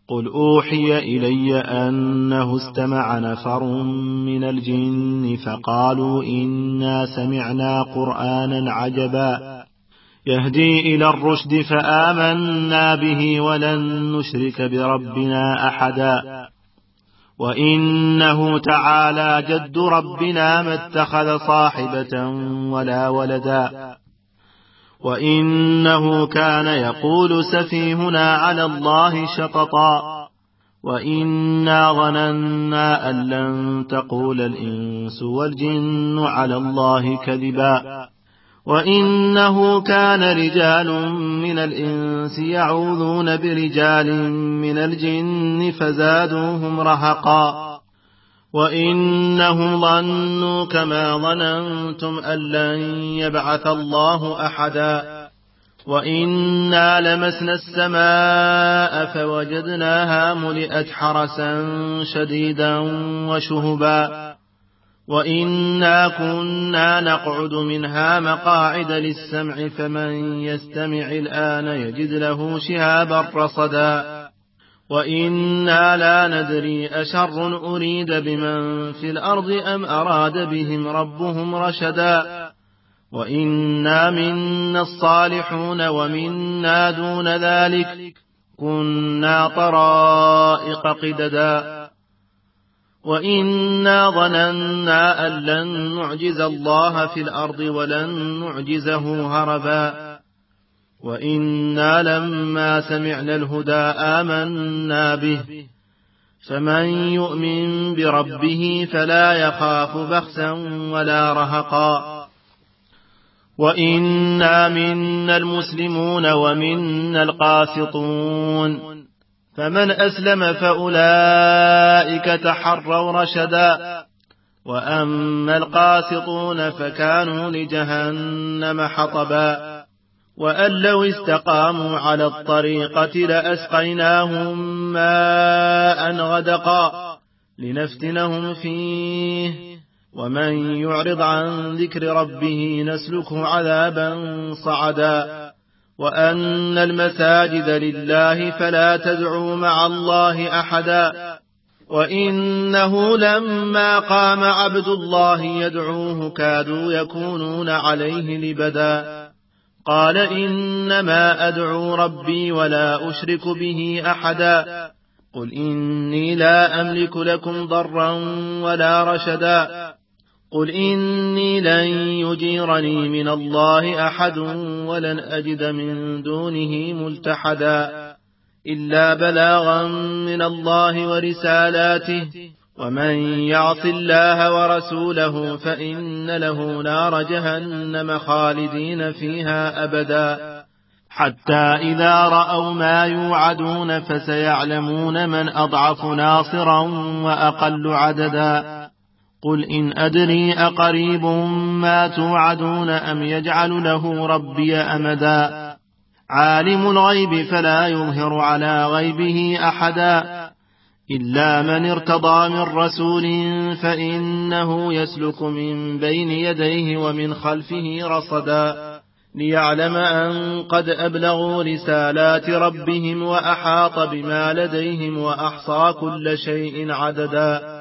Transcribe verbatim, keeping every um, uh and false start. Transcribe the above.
قل أوحي إلي أنه استمع نفر من الجن فقالوا إنا سمعنا قرآنا عجبا يهدي إلى الرشد فآمنا به ولن نشرك بربنا أحدا وإنه تعالى جد ربنا ما اتخذ صاحبة ولا ولدا وإنه كان يقول سفيهنا على الله شططا وإنا ظننا أن لن تقول الإنس والجن على الله كذبا وإنه كان رجال من الإنس يعوذون برجال من الجن فزادوهم رهقا وإنهم ظنوا كما ظننتم أن لن يبعث الله أحدا وإنا لمسنا السماء فوجدناها ملئت حرسا شديدا وشهبا وإنا كنا نقعد منها مقاعد للسمع فمن يستمع الآن يجد له شهابا رصدا وإنا لا ندري أشر أريد بمن في الأرض أم أراد بهم ربهم رشدا وإنا منا الصالحون ومنا دون ذلك كنا طرائق قددا وإنا ظننا أن لن نعجز الله في الأرض ولن نعجزه هربا وإنا لما سمعنا الهدى آمنا به فمن يؤمن بربه فلا يخاف بخسا ولا رهقا وإنا منا المسلمون ومنا القاسطون فمن أسلم فأولئك تحروا رشدا وأما القاسطون فكانوا لجهنم حطبا وأن لو استقاموا على الطريقة لأسقيناهم ماء غدقا لنفتنهم فيه ومن يعرض عن ذكر ربه نسلكه عذابا صعدا وأن المساجد لله فلا تدعوا مع الله أحدا وإنه لما قام عبد الله يدعوه كادوا يكونون عليه لبدا قال إنما أدعو ربي ولا أشرك به أحدا قل إني لا أملك لكم ضرا ولا رشدا قل إني لن يجيرني من الله أحد ولن أجد من دونه ملتحدا إلا بلاغا من الله ورسالاته ومن يعص الله ورسوله فإن له نار جهنم خالدين فيها أبدا حتى إذا رأوا ما يوعدون فسيعلمون من أضعف ناصرا وأقل عددا قل إن أدري أقريب ما توعدون أم يجعل له ربي أمدا عالم الغيب فلا يظهر على غيبه أحدا إلا من ارتضى من رسول فإنه يسلك من بين يديه ومن خلفه رصدا ليعلم أن قد أبلغوا رسالات ربهم وأحاط بما لديهم وأحصى كل شيء عددا